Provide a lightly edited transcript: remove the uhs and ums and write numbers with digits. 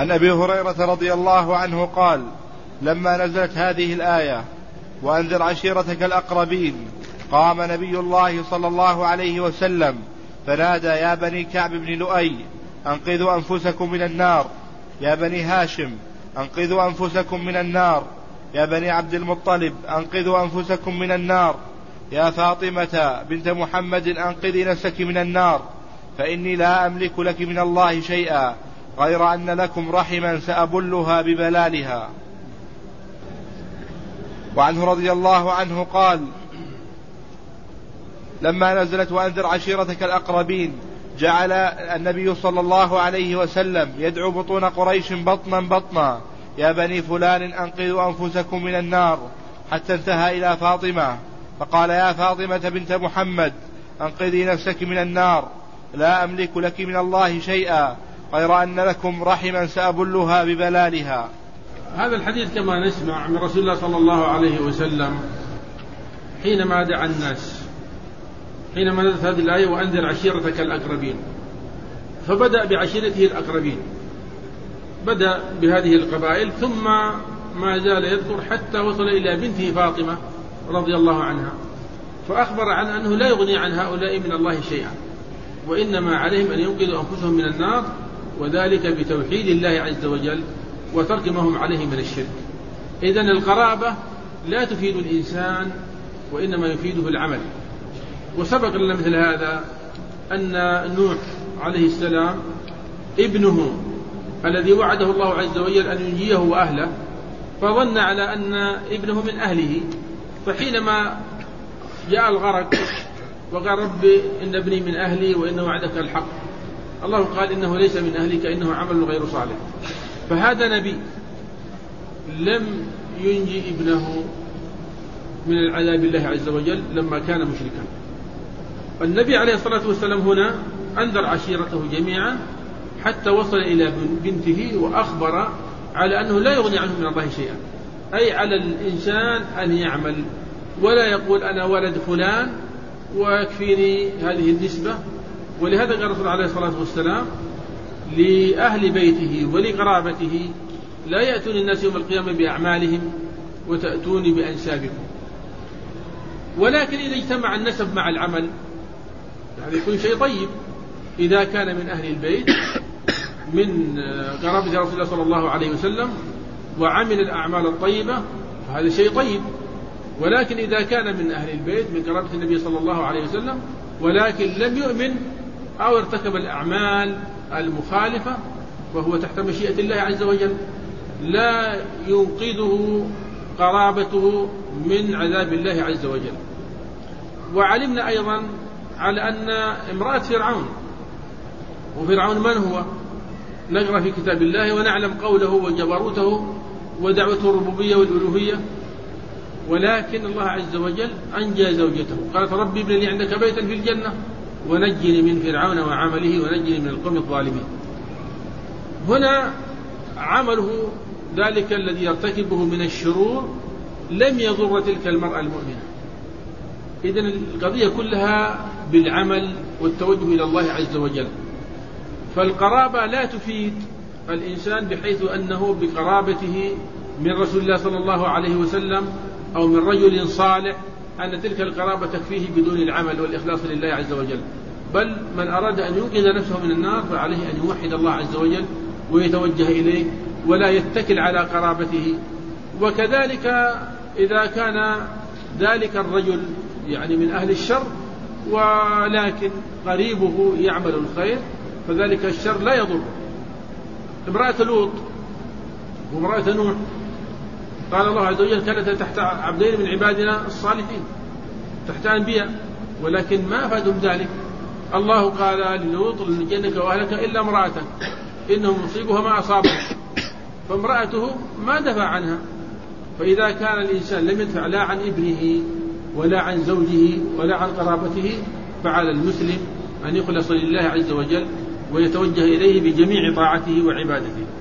عن أبي هريرة رضي الله عنه قال: لما نزلت هذه الآية وأنذر عشيرتك الأقربين قام نبي الله صلى الله عليه وسلم فنادى: يا بني كعب بن لؤي أنقذوا أنفسكم من النار، يا بني هاشم أنقذوا أنفسكم من النار، يا بني عبد المطلب أنقذوا أنفسكم من النار، يا فاطمة بنت محمد أنقذي نفسك من النار، فإني لا أملك لك من الله شيئا غير أن لكم رحما سأبلها ببلالها. وعنه رضي الله عنه قال: لما نزلت وأنذر عشيرتك الأقربين جعل النبي صلى الله عليه وسلم يدعو بطون قريش بطنا بطنا: يا بني فلان أنقذوا أنفسكم من النار، حتى انتهى إلى فاطمة فقال: يا فاطمة بنت محمد أنقذي نفسك من النار، لا أملك لك من الله شيئا غير أن لكم رحما سأبلها ببلالها. هذا الحديث كما نسمع من رسول الله صلى الله عليه وسلم حينما دعا الناس، حينما نزلت هذه الآية وأنذر عشيرتك الأقربين، فبدأ بعشيرته الأقربين، بدأ بهذه القبائل، ثم ما زال يذكر حتى وصل إلى بنته فاطمة رضي الله عنها، فأخبر عن أنه لا يغني عن هؤلاء من الله شيئا، وإنما عليهم أن ينقذوا أنفسهم من النار، وذلك بتوحيد الله عز وجل وترك ما هم عليه من الشرك. إذن القرابة لا تفيد الإنسان وإنما يفيده العمل. وسبق لنا مثل هذا أن نوح عليه السلام ابنه الذي وعده الله عز وجل أن ينجيه وأهله، فظن على أن ابنه من أهله، فحينما جاء الغرق وقال: رب إن ابني من أهلي وإن وعدك الحق، الله قال: إنه ليس من أهلك إنه عمل غير صالح. فهذا نبي لم ينجي ابنه من العذاب الله عز وجل لما كان مشركا. النبي عليه الصلاة والسلام هنا أنذر عشيرته جميعا حتى وصل إلى بنته، وأخبر على أنه لا يغني عنه من الله شيئا، أي على الإنسان أن يعمل ولا يقول أنا ولد فلان ويكفيني هذه النسبة. ولهذا قال الرسول عليه الصلاة والسلام لأهل بيته ولقرابته: لا يأتون الناس يوم القيامة بأعمالهم وتأتوني بأنسابكم. ولكن إذا اجتمع النسب مع العمل هذا يكون شيء طيب، إذا كان من أهل البيت من قرابة رسول الله صلى الله عليه وسلم وعمل الأعمال الطيبة فهذا شيء طيب. ولكن إذا كان من أهل البيت من قرابة النبي صلى الله عليه وسلم ولكن لم يؤمن أو ارتكب الأعمال المخالفة وهو تحت مشيئة الله عز وجل، لا ينقذه قرابته من عذاب الله عز وجل. وعلمنا أيضا على أن امرأة فرعون، وفرعون من هو؟ نقرأ في كتاب الله ونعلم قوله وجبروته ودعوته الربوبية والألوهية، ولكن الله عز وجل أنجى زوجته، قالت: ربي ابن لي عندك بيتا في الجنة ونجني من فرعون وعمله ونجني من القوم الظالمين. هنا عمله ذلك الذي يرتكبه من الشرور لم يضر تلك المرأة المؤمنة. إذن القضية كلها بالعمل والتوجه إلى الله عز وجل. فالقرابة لا تفيد الإنسان بحيث أنه بقرابته من رسول الله صلى الله عليه وسلم أو من رجل صالح أن تلك القرابة تكفيه بدون العمل والإخلاص لله عز وجل. بل من أراد أن ينقذ نفسه من النار فعليه أن يوحد الله عز وجل ويتوجه إليه ولا يتكل على قرابته. وكذلك إذا كان ذلك الرجل يعني من أهل الشر ولكن قريبه يعمل الخير فذلك الشر لا يضر. امرأة لوط وامرأة نوح قال الله عز وجل كانت تحت عبدين من عبادنا الصالحين، تحت أنبياء، ولكن ما أفادهم ذلك. الله قال للوط لنجنك وأهلك إلا امرأة إنه مصيبها ما أصابها، فامرأته ما دفع عنها. فإذا كان الإنسان لم يدفع لا عن ابنه ولا عن زوجه ولا عن قرابته فعلى المسلم أن يخلص لله عز وجل ويتوجه إليه بجميع طاعته وعبادته.